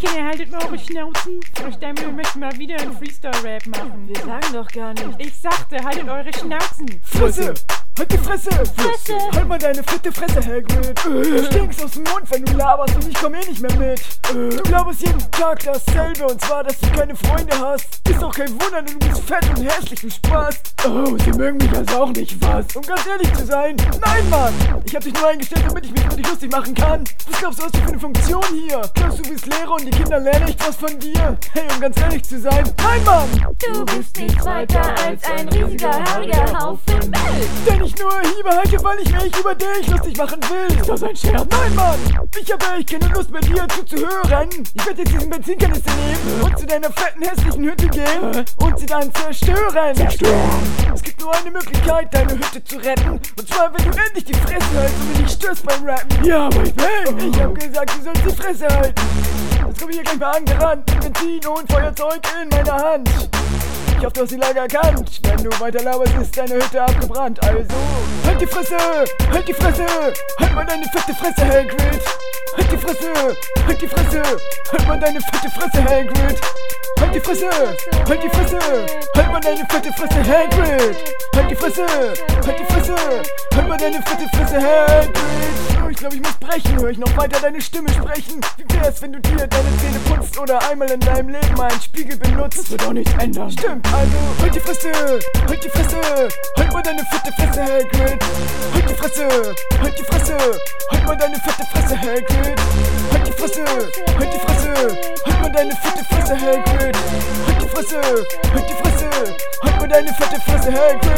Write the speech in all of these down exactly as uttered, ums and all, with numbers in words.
Kinder, haltet mal eure Schnauzen. Frau Steinmüller möchte mal wieder einen Freestyle-Rap machen. Wir sagen doch gar nicht. Ich sagte, haltet eure Schnauzen. Fresse! Halt die Fresse! Fresse! Halt mal deine fette Fresse, Hagrid! Du stinkst aus dem Mund, wenn du laberst und ich komm eh nicht mehr mit! Du laberst jeden Tag dasselbe, und zwar, dass du keine Freunde hast! Ist doch kein Wunder, denn du bist fett und hässlich, du Spaß! Oh, sie mögen mich also auch nicht, was? Um ganz ehrlich zu sein, nein, Mann! Ich hab dich nur eingestellt, damit ich mich über dich lustig machen kann! Was glaubst du, was du für eine Funktion hier? Glaubst du, du bist Lehrer und die Kinder lernen echt was von dir? Hey, um ganz ehrlich zu sein, nein, Mann! Du bist nichts weiter als ein riesiger, haariger Haufen Müll! Den ich nur Hiebe halte, weil ich mich über dich lustig machen will. Ist das ein Scherz? Nein, Mann! Ich habe echt keine Lust mehr, dir zuzuhören. Ich werde jetzt diesen Benzinkanister nehmen und zu deiner fetten, hässlichen Hütte gehen und sie dann zerstören. Zerstören! Es gibt nur eine Möglichkeit, deine Hütte zu retten. Und zwar, wenn du endlich die Fresse hältst und mir nicht störst beim Rappen. Ja, aber ich bin! Ich hab gesagt, du sollst die Fresse halten. Jetzt komm ich hier gleich mal angerannt mit Benzin und Feuerzeug in meiner Hand. Ich hoffe, du hast die Lage erkannt. Wenn du weiter laberst, ist deine Hütte abgebrannt. Also, halt die Fresse! Halt die Fresse! Halt mal deine fette Fresse, Hagrid! Halt die Fresse! Halt die Fresse! Halt mal deine fette Fresse, Hagrid! Halt die Fresse! Halt die Fresse! Halt mal deine fette Fresse, Hagrid! Halt die Fresse! Halt die Fresse! Halt mal deine fette Fresse, Hagrid! Oh, ich glaube, ich muss brechen. Hör ich noch weiter deine Stimme sprechen? Wie wär's, wenn du dir deine Zähne putzt oder einmal in deinem Leben einen Spiegel benutzt? Das wird auch nichts ändern. Stimmt, also halt die Fresse! Halt die Fresse! Halt mal deine fette Fresse, Hagrid! Halt die Fresse! Halt die Fresse! Halt mal deine fette Fresse, Hagrid! Halt die Fresse! Halt die Fresse! Halt mal deine fette Fresse, Hagrid! Halt die Fresse! Halt die Fresse! Halt mal deine fette Fresse,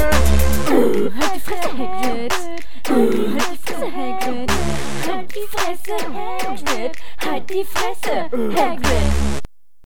Hagrid! Halt die Fresse, Hagrid! Halt die Fresse, Hagrid! Halt die Fresse, Hagrid! Halt die Fresse, Hagrid!